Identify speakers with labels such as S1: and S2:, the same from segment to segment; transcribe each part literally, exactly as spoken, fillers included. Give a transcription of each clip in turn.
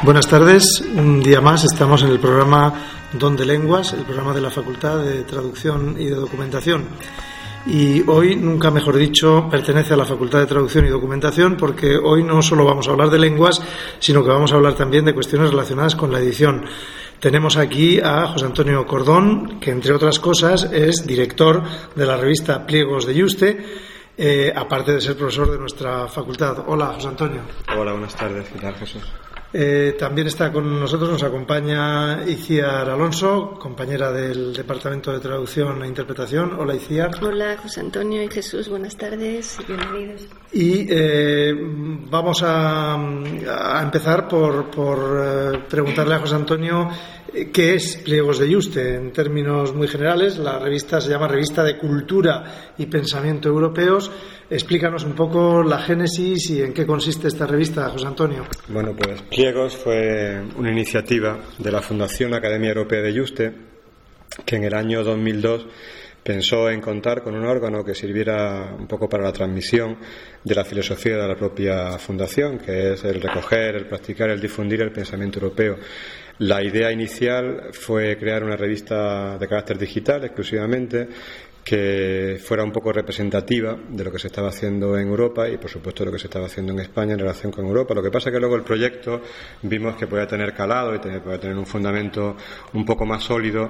S1: Buenas tardes, un día más estamos en el programa Don de Lenguas, el programa de la Facultad de Traducción y de Documentación. Y hoy, nunca mejor dicho, pertenece a la Facultad de Traducción y Documentación, porque hoy no solo vamos a hablar de lenguas, sino que vamos a hablar también de cuestiones relacionadas con la edición. Tenemos aquí a José Antonio Cordón, que entre otras cosas es director de la revista Pliegos de Yuste, eh, aparte de ser profesor de nuestra facultad. Hola, José Antonio.
S2: Hola, buenas tardes. ¿Qué tal, Jesús?
S1: Eh, también está con nosotros, nos acompaña Iciar Alonso, compañera del Departamento de Traducción e Interpretación. Hola, Iciar.
S3: Hola, José Antonio y Jesús, buenas tardes y bienvenidos.
S1: Y eh, vamos a, a empezar por, por eh, preguntarle a José Antonio eh, qué es Pliegos de Yuste. En términos muy generales, la revista se llama Revista de Cultura y Pensamiento Europeos. Explícanos un poco la génesis y en qué consiste esta revista, José Antonio.
S2: Bueno, pues Pliegos fue una iniciativa de la Fundación Academia Europea de Yuste, que en el año dos mil dos pensó en contar con un órgano que sirviera un poco para la transmisión de la filosofía de la propia fundación, que es el recoger, el practicar, el difundir el pensamiento europeo. La idea inicial fue crear una revista de carácter digital exclusivamente, que fuera un poco representativa de lo que se estaba haciendo en Europa y, por supuesto, de lo que se estaba haciendo en España en relación con Europa. Lo que pasa es que luego el proyecto vimos que podía tener calado y podía tener un fundamento un poco más sólido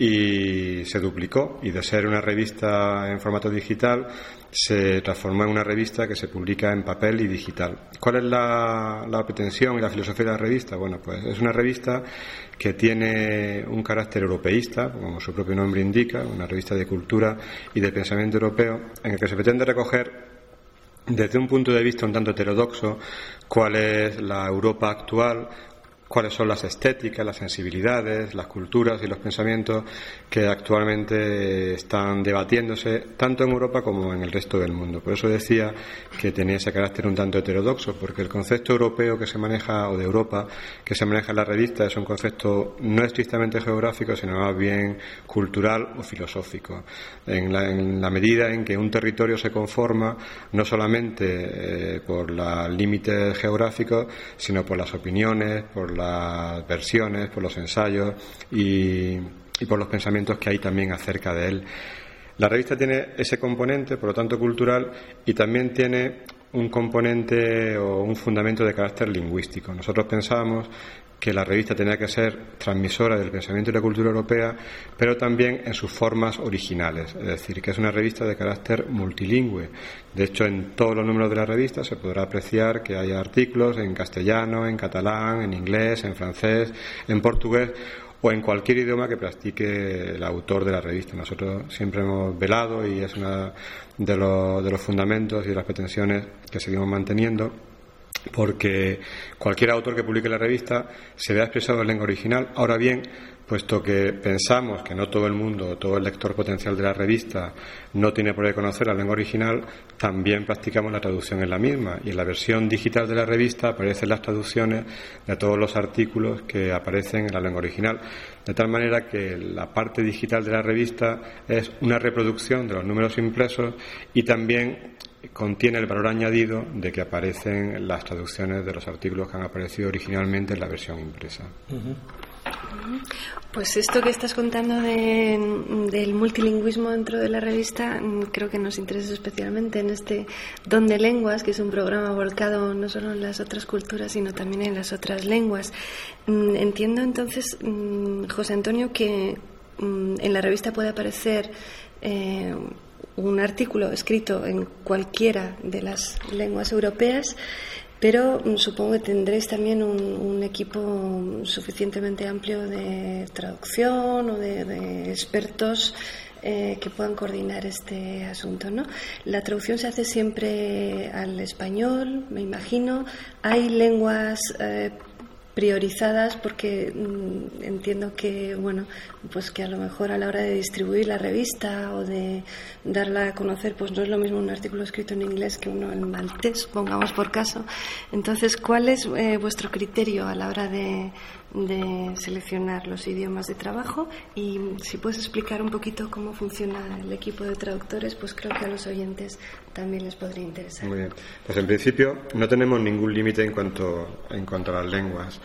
S2: y se duplicó, y de ser una revista en formato digital se transformó en una revista que se publica en papel y digital. ¿Cuál es la, la pretensión y la filosofía de la revista? Bueno, pues es una revista que tiene un carácter europeísta, como su propio nombre indica, una revista de cultura y de pensamiento europeo, en el que se pretende recoger desde un punto de vista un tanto heterodoxo cuál es la Europa actual, cuáles son las estéticas, las sensibilidades, las culturas y los pensamientos que actualmente están debatiéndose tanto en Europa como en el resto del mundo. Por eso decía que tenía ese carácter un tanto heterodoxo, porque el concepto europeo que se maneja, o de Europa, que se maneja en la revista, es un concepto no estrictamente geográfico, sino más bien cultural o filosófico. En la, en la medida en que un territorio se conforma no solamente eh, por los límites geográficos, sino por las opiniones, por las versiones, por los ensayos y, y por los pensamientos que hay también acerca de él. La revista tiene ese componente, por lo tanto, cultural, y también tiene un componente o un fundamento de carácter lingüístico. Nosotros pensábamos que la revista tenía que ser transmisora del pensamiento y la cultura europea, pero también en sus formas originales, es decir, que es una revista de carácter multilingüe. De hecho, en todos los números de la revista se podrá apreciar que hay artículos en castellano, en catalán, en inglés, en francés, en portugués o en cualquier idioma que practique el autor de la revista. Nosotros siempre hemos velado, y es uno de los, de los fundamentos y de las pretensiones que seguimos manteniendo, porque cualquier autor que publique la revista se vea expresado en lengua original. Ahora bien, puesto que pensamos que no todo el mundo, todo el lector potencial de la revista no tiene por qué conocer la lengua original, también practicamos la traducción en la misma, y en la versión digital de la revista aparecen las traducciones de todos los artículos que aparecen en la lengua original, de tal manera que la parte digital de la revista es una reproducción de los números impresos y también contiene el valor añadido de que aparecen las traducciones de los artículos que han aparecido originalmente en la versión impresa.
S3: Uh-huh. Pues esto que estás contando de, del multilingüismo dentro de la revista creo que nos interesa especialmente en este Don de Lenguas, que es un programa volcado no solo en las otras culturas sino también en las otras lenguas. Entiendo entonces, José Antonio, que en la revista puede aparecer eh, un artículo escrito en cualquiera de las lenguas europeas, pero supongo que tendréis también un, un equipo suficientemente amplio de traducción o de, de expertos eh, que puedan coordinar este asunto, ¿no? La traducción se hace siempre al español, me imagino. ¿Hay lenguas eh, priorizadas? Porque mmm, entiendo que, bueno, pues que a lo mejor a la hora de distribuir la revista o de darla a conocer, pues no es lo mismo un artículo escrito en inglés que uno en maltés, pongamos por caso. Entonces, ¿cuál es eh, vuestro criterio a la hora de, de seleccionar los idiomas de trabajo? Y si puedes explicar un poquito cómo funciona el equipo de traductores, pues creo que a los oyentes también les podría interesar.
S2: Muy bien. Pues en principio no tenemos ningún límite en cuanto en cuanto a las lenguas.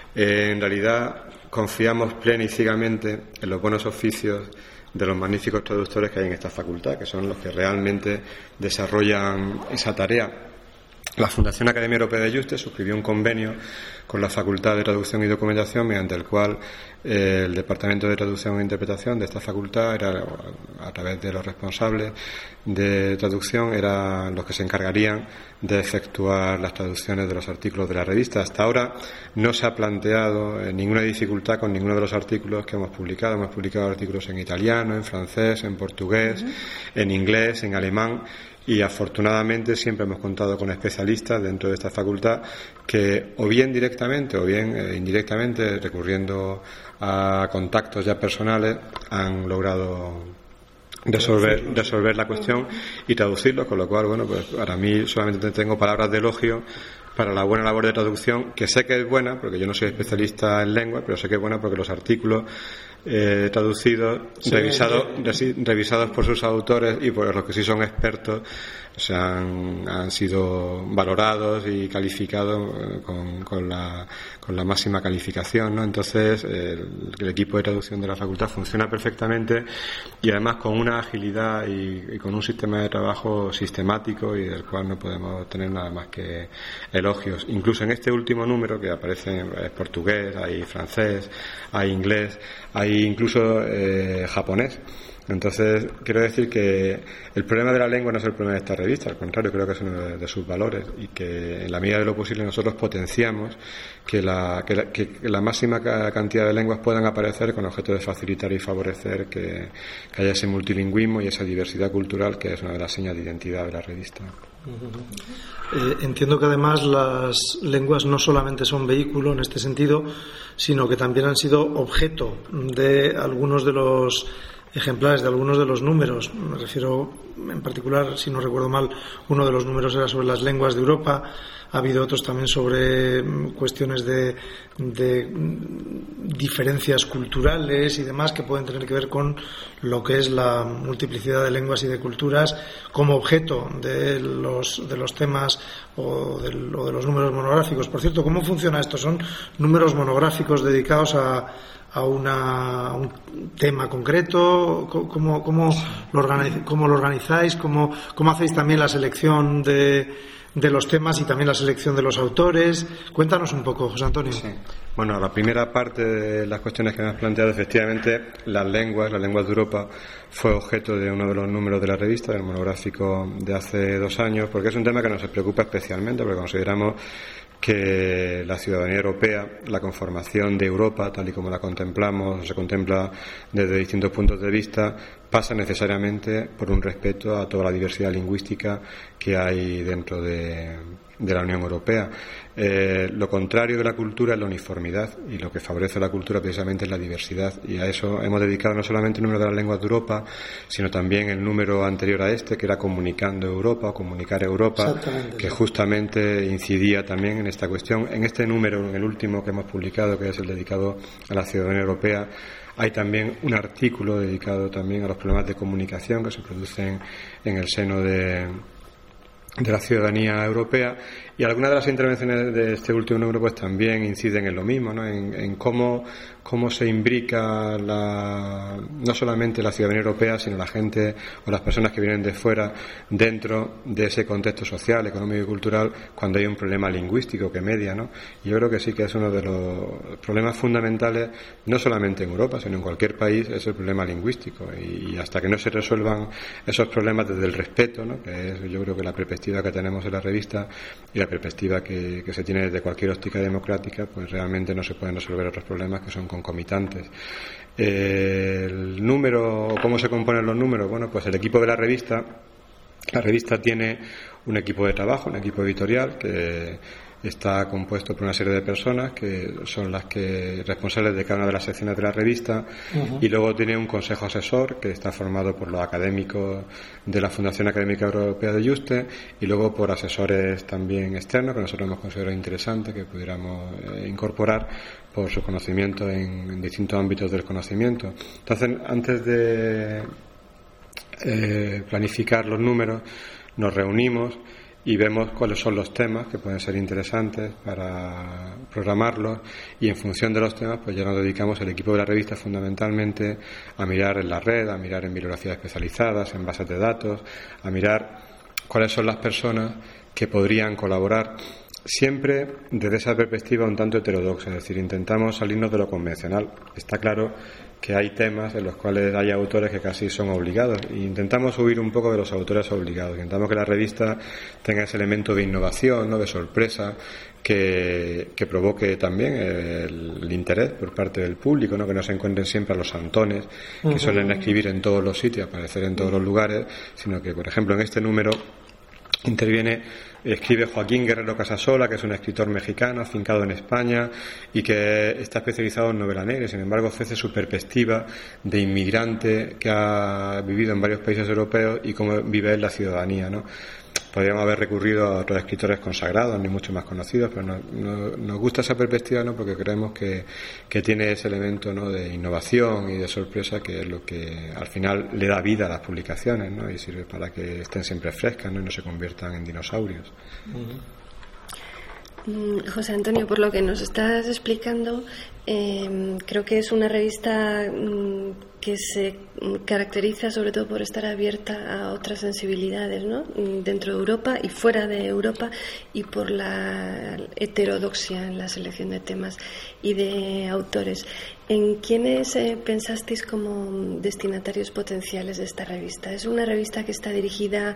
S2: Eh, en realidad confiamos plena y ciegamente en los buenos oficios de los magníficos traductores que hay en esta facultad, que son los que realmente desarrollan esa tarea. La Fundación Academia Europea de Juste suscribió un convenio con la Facultad de Traducción y Documentación, mediante el cual eh, el Departamento de Traducción e Interpretación de esta facultad, era, a través de los responsables de traducción, eran los que se encargarían de efectuar las traducciones de los artículos de la revista. Hasta ahora no se ha planteado eh, ninguna dificultad con ninguno de los artículos que hemos publicado. Hemos publicado artículos en italiano, en francés, en portugués, uh-huh. en inglés, en alemán. Y afortunadamente siempre hemos contado con especialistas dentro de esta facultad que, o bien directamente o bien eh, indirectamente, recurriendo a contactos ya personales, han logrado resolver, resolver la cuestión y traducirlo, con lo cual, bueno, pues para mí solamente tengo palabras de elogio para la buena labor de traducción, que sé que es buena, porque yo no soy especialista en lengua, pero sé que es buena porque los artículos eh, traducidos, sí, revisados, sí. revisados por sus autores y por los que sí son expertos, o sea, han, han sido valorados y calificados eh, con, con, la, con la máxima calificación, ¿no? Entonces, el, el equipo de traducción de la facultad funciona perfectamente y además con una agilidad y, y con un sistema de trabajo sistemático y del cual no podemos tener nada más que elogios. Incluso en este último número, que aparece en portugués, hay francés, hay inglés, hay incluso eh, japonés. Entonces, quiero decir que el problema de la lengua no es el problema de esta revista, al contrario, creo que es uno de, de sus valores y que en la medida de lo posible nosotros potenciamos que la, que la, que la máxima cantidad de lenguas puedan aparecer con objeto de facilitar y favorecer que, que haya ese multilingüismo y esa diversidad cultural que es una de las señas de identidad de la revista.
S1: Eh, entiendo que además las lenguas no solamente son vehículo en este sentido, sino que también han sido objeto de algunos de los ejemplares, de algunos de los números. Me refiero en particular, si no recuerdo mal, uno de los números era sobre las lenguas de Europa. Ha habido otros también sobre cuestiones de, de diferencias culturales y demás que pueden tener que ver con lo que es la multiplicidad de lenguas y de culturas como objeto de los, de los temas o de, o de los números monográficos. Por cierto, ¿cómo funciona esto? ¿Son números monográficos dedicados a a, una, a un tema concreto? ¿Cómo, cómo, lo, organiz, cómo lo organizáis? ¿Cómo, cómo hacéis también la selección de, de los temas y también la selección de los autores? Cuéntanos un poco, José Antonio.
S2: Sí. Bueno, la primera parte de las cuestiones que me has planteado, efectivamente, las lenguas, las lenguas de Europa, fue objeto de uno de los números de la revista, del monográfico de hace dos años, porque es un tema que nos preocupa especialmente, porque consideramos que la ciudadanía europea, la conformación de Europa, tal y como la contemplamos, se contempla desde distintos puntos de vista, pasa necesariamente por un respeto a toda la diversidad lingüística que hay dentro de, de la Unión Europea. Eh, lo contrario de la cultura es la uniformidad, y lo que favorece la cultura precisamente es la diversidad, y a eso hemos dedicado no solamente el número de las lenguas de Europa, sino también el número anterior a este, que era Comunicando Europa o Comunicar Europa, que justamente incidía también en esta cuestión. En este número, en el último que hemos publicado, que es el dedicado a la ciudadanía europea, hay también un artículo dedicado también a los problemas de comunicación que se producen en el seno de de la ciudadanía europea, y algunas de las intervenciones de este último número pues también inciden en lo mismo, ¿no? En, en cómo, cómo se imbrica la, no solamente la ciudadanía europea, sino la gente o las personas que vienen de fuera dentro de ese contexto social, económico y cultural cuando hay un problema lingüístico que media, ¿no? Y yo creo que sí que es uno de los problemas fundamentales, no solamente en Europa, sino en cualquier país, es el problema lingüístico, y, y hasta que no se resuelvan esos problemas desde el respeto, ¿no? Que es, yo creo que la perspectiva que tenemos en la revista y la perspectiva que, que se tiene desde cualquier óptica democrática, pues realmente no se pueden resolver otros problemas que son concomitantes. Eh, el número, ¿cómo se componen los números? Bueno, pues el equipo de la revista, la revista tiene un equipo de trabajo, un equipo editorial que está compuesto por una serie de personas que son las que responsables de cada una de las secciones de la revista, uh-huh. Y luego tiene un consejo asesor que está formado por los académicos de la Fundación Académica Europea de Juste y luego por asesores también externos que nosotros hemos considerado interesante que pudiéramos eh, incorporar por su conocimiento en, en distintos ámbitos del conocimiento. Entonces, antes de eh, planificar los números, nos reunimos y vemos cuáles son los temas que pueden ser interesantes para programarlos, y en función de los temas pues ya nos dedicamos el equipo de la revista fundamentalmente a mirar en la red, a mirar en bibliografías especializadas, en bases de datos, a mirar cuáles son las personas que podrían colaborar, siempre desde esa perspectiva un tanto heterodoxa, es decir, intentamos salirnos de lo convencional. Está claro que hay temas en los cuales hay autores que casi son obligados, e intentamos huir un poco de los autores obligados. Intentamos que la revista tenga ese elemento de innovación, ¿no?, de sorpresa, que, que provoque también el, el interés por parte del público, ¿no?, que no se encuentren siempre a los santones que uh-huh. suelen escribir en todos los sitios, aparecer en todos los lugares, sino que, por ejemplo, en este número interviene, escribe Joaquín Guerrero Casasola, que es un escritor mexicano afincado en España y que está especializado en novela negra. Sin embargo, ofrece su perspectiva de inmigrante que ha vivido en varios países europeos y cómo vive él la ciudadanía, ¿no? Podríamos haber recurrido a otros escritores consagrados, ni mucho más conocidos, pero no, no, nos gusta esa perspectiva, ¿no?, porque creemos que, que tiene ese elemento, ¿no?, de innovación y de sorpresa, que es lo que al final le da vida a las publicaciones, ¿no?, y sirve para que estén siempre frescas, ¿no?, y no se conviertan en dinosaurios.
S3: José Antonio, por lo que nos estás explicando, eh, creo que es una revista mm, que se caracteriza sobre todo por estar abierta a otras sensibilidades, ¿no?, dentro de Europa y fuera de Europa, y por la heterodoxia en la selección de temas y de autores. ¿En quiénes eh, pensasteis como destinatarios potenciales de esta revista? ¿Es una revista que está dirigida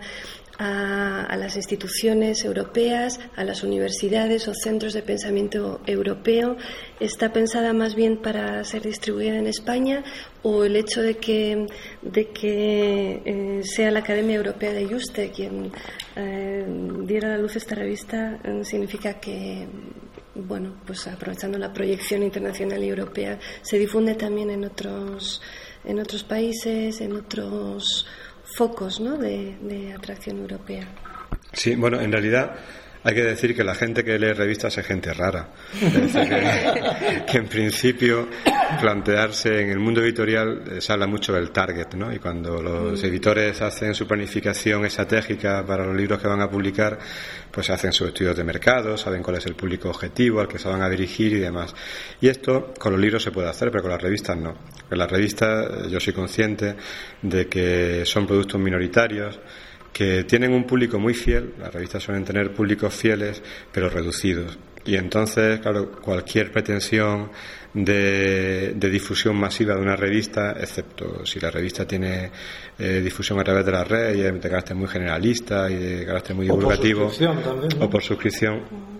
S3: a, a las instituciones europeas, a las universidades o centros de pensamiento europeo? ¿Está pensada más bien para ser distribuida en España, o el hecho de que, de que eh, sea la Academia Europea de Juste quien eh, diera a la luz esta revista eh, significa que, bueno, pues aprovechando la proyección internacional y europea, se difunde también en otros en otros países, en otros focos, ¿no?, de, de atracción europea?
S2: Sí, bueno, en realidad hay que decir que la gente que lee revistas es gente rara. Es decir, que, que en principio plantearse en el mundo editorial eh, se habla mucho del target, ¿no? Y cuando los editores hacen su planificación estratégica para los libros que van a publicar, pues hacen sus estudios de mercado, saben cuál es el público objetivo al que se van a dirigir y demás. Y esto con los libros se puede hacer, pero con las revistas no. Con las revistas yo soy consciente de que son productos minoritarios, que tienen un público muy fiel. Las revistas suelen tener públicos fieles, pero reducidos. Y entonces, claro, cualquier pretensión de, de difusión masiva de una revista, excepto si la revista tiene eh, difusión a través de la red y es de carácter muy generalista y de carácter muy divulgativo,
S1: o por suscripción también, ¿no?,
S2: o por suscripción,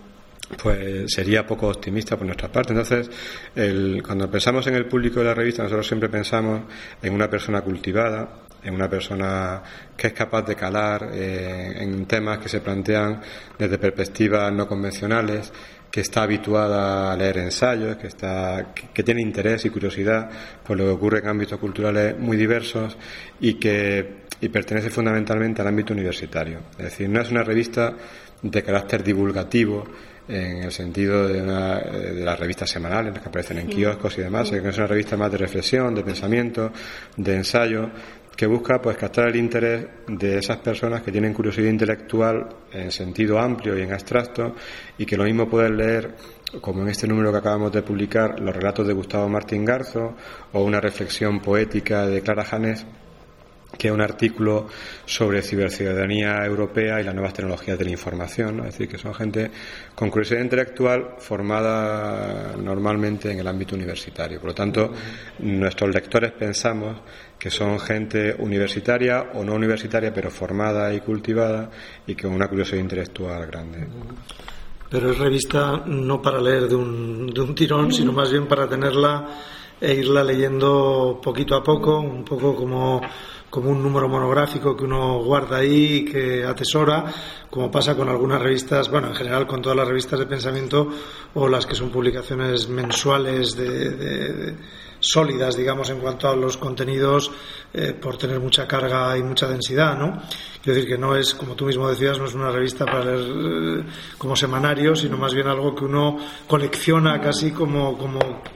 S2: pues sería poco optimista por nuestra parte. Entonces, el, cuando pensamos en el público de la revista, nosotros siempre pensamos en una persona cultivada, en una persona que es capaz de calar eh, en temas que se plantean desde perspectivas no convencionales, que está habituada a leer ensayos, que está que, que tiene interés y curiosidad por lo que ocurre en ámbitos culturales muy diversos y que y pertenece fundamentalmente al ámbito universitario. Es decir, no es una revista de carácter divulgativo en el sentido de, una, de las revistas semanales que aparecen en kioscos y demás, sino que es una revista más de reflexión, de pensamiento, de ensayo, que busca pues captar el interés de esas personas que tienen curiosidad intelectual en sentido amplio y en abstracto, y que lo mismo pueden leer, como en este número que acabamos de publicar, los relatos de Gustavo Martín Garzo o una reflexión poética de Clara Janés, que es un artículo sobre ciberciudadanía europea y las nuevas tecnologías de la información, ¿no? Es decir, que son gente con curiosidad intelectual formada normalmente en el ámbito universitario. Por lo tanto, nuestros lectores pensamos que son gente universitaria o no universitaria, pero formada y cultivada y con una curiosidad intelectual grande.
S1: Pero es revista no para leer de un, de un tirón, sino más bien para tenerla e irla leyendo poquito a poco, un poco como como un número monográfico que uno guarda ahí y que atesora, como pasa con algunas revistas, bueno, en general con todas las revistas de pensamiento o las que son publicaciones mensuales de, de, de sólidas, digamos, en cuanto a los contenidos, eh, por tener mucha carga y mucha densidad, ¿no? Quiero decir que no es, como tú mismo decías, no es una revista para leer eh, como semanario, sino más bien algo que uno colecciona casi como, como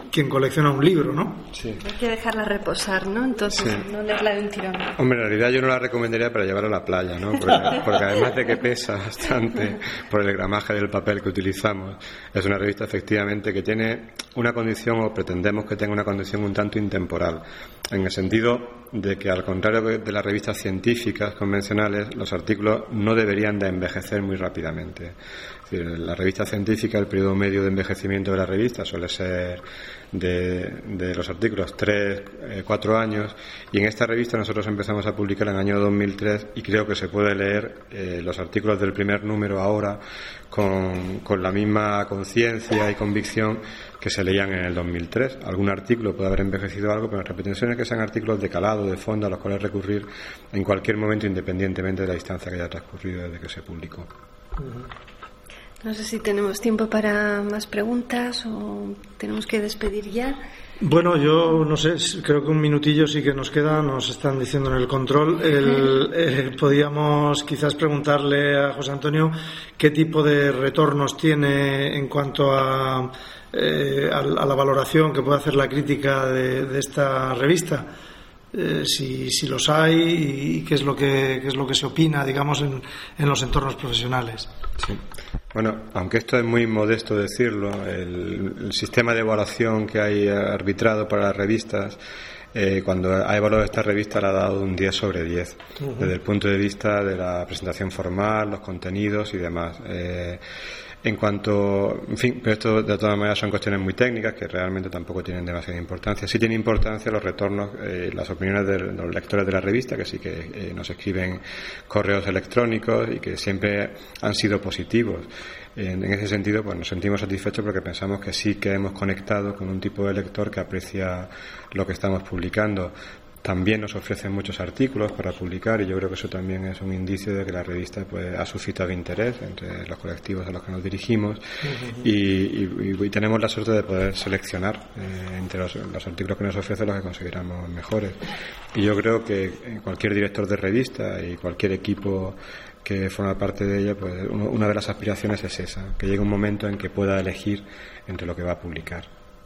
S1: quien colecciona un libro, ¿no?
S2: Sí.
S3: Hay que dejarla reposar, ¿no? Entonces, sí. no leerla de un tirón.
S2: Hombre, en realidad yo no la recomendaría para llevar a la playa, ¿no? Porque, porque además de que pesa bastante por el gramaje del papel que utilizamos, es una revista efectivamente que tiene una condición, o pretendemos que tenga una condición un tanto intemporal, en el sentido de que, al contrario de las revistas científicas convencionales, los artículos no deberían de envejecer muy rápidamente. Es decir, la revista científica, el periodo medio de envejecimiento de la revista suele ser de, de los artículos tres, cuatro años, y en esta revista nosotros empezamos a publicar en el año dos mil tres y creo que se puede leer eh, los artículos del primer número ahora con, con la misma conciencia y convicción que se leían en el dos mil tres. Algún artículo puede haber envejecido algo, pero nuestra pretensión es que sean artículos de calado, de fondo, a los cuales recurrir en cualquier momento, independientemente de la distancia que haya transcurrido desde que se publicó.
S3: No sé si tenemos tiempo para más preguntas o tenemos que despedir ya.
S1: Bueno, yo no sé, creo que un minutillo sí que nos queda, nos están diciendo en el control. El, eh, podíamos quizás preguntarle a José Antonio qué tipo de retornos tiene en cuanto a, eh, a, a la valoración que puede hacer la crítica de, de esta revista. Eh, si, si los hay y qué es lo que qué es lo que se opina, digamos, en, en los entornos profesionales.
S2: Sí. Bueno, aunque esto es muy modesto decirlo, el, el sistema de evaluación que hay arbitrado para las revistas, eh, cuando ha evaluado esta revista, le ha dado un diez sobre diez, uh-huh. desde el punto de vista de la presentación formal, los contenidos y demás. Eh, En cuanto, en fin, pero esto de todas maneras son cuestiones muy técnicas que realmente tampoco tienen demasiada importancia. Sí tiene importancia los retornos, eh, las opiniones de los lectores de la revista, que sí que eh, nos escriben correos electrónicos y que siempre han sido positivos. En, en ese sentido, pues nos sentimos satisfechos porque pensamos que sí que hemos conectado con un tipo de lector que aprecia lo que estamos publicando. También nos ofrecen muchos artículos para publicar y yo creo que eso también es un indicio de que la revista pues, ha suscitado interés entre los colectivos a los que nos dirigimos uh-huh. y, y, y tenemos la suerte de poder seleccionar eh, entre los, los artículos que nos ofrecen los que consideramos mejores. Y yo creo que cualquier director de revista y cualquier equipo que forma parte de ella, pues uno, una de las aspiraciones es esa, que llegue un momento en que pueda elegir entre lo que va a publicar.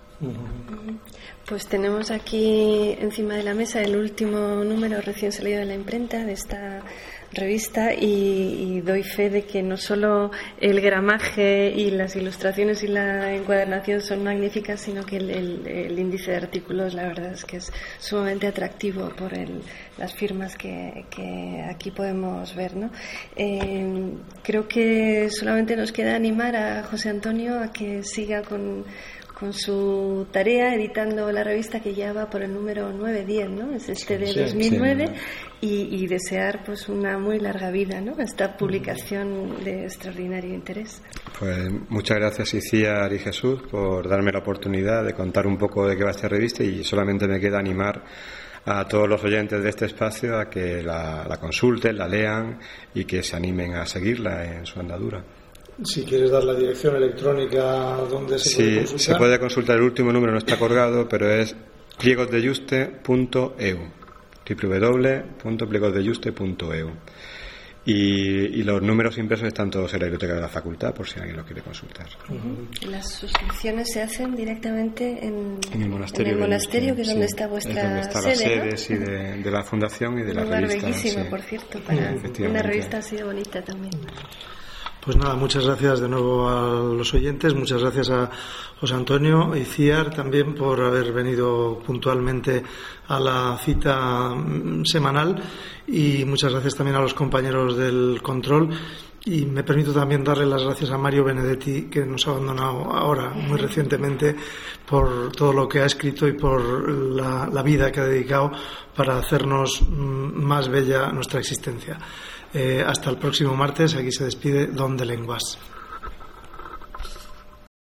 S3: Pues tenemos aquí encima de la mesa el último número recién salido de la imprenta de esta revista y, y doy fe de que no solo el gramaje y las ilustraciones y la encuadernación son magníficas, sino que el, el, el índice de artículos, la verdad es que es sumamente atractivo por el, las firmas que, que aquí podemos ver, ¿no? Eh, creo que solamente nos queda animar a José Antonio a que siga con con su tarea editando la revista, que ya va por el número nueve diez, ¿no? Es este de sí, dos mil nueve sí, y, y desear pues una muy larga vida, ¿no? Esta publicación de extraordinario interés.
S2: Pues muchas gracias, Iciar y Jesús, por darme la oportunidad de contar un poco de qué va esta revista, y solamente me queda animar a todos los oyentes de este espacio a que la, la consulten, la lean y que se animen a seguirla en su andadura.
S1: Si quieres dar la dirección electrónica donde se
S2: sí,
S1: puede consultar.
S2: Se puede consultar. El último número no está colgado, pero es pliegos de juste punto e u, doble u doble u doble u punto pliegos de juste punto e u. Y, y los números impresos están todos en la biblioteca de la facultad, por si alguien lo quiere consultar.
S3: Uh-huh. Las suscripciones se hacen directamente en,
S2: en el monasterio,
S3: en el monasterio que es donde sí, está vuestra
S2: es donde está
S3: sede,
S2: la sede,
S3: ¿no?
S2: Sí, de, de la fundación y de la
S3: Un lugar
S2: revista.
S3: bellísimo,
S2: sí.
S3: por cierto, para una revista así de bonita también.
S1: Pues nada, muchas gracias de nuevo a los oyentes, muchas gracias a José Antonio y Ciar también por haber venido puntualmente a la cita semanal, y muchas gracias también a los compañeros del control, y me permito también darle las gracias a Mario Benedetti, que nos ha abandonado ahora muy recientemente, por todo lo que ha escrito y por la, la vida que ha dedicado para hacernos más bella nuestra existencia. Eh, hasta el próximo martes. Aquí se despide Don de Lenguas.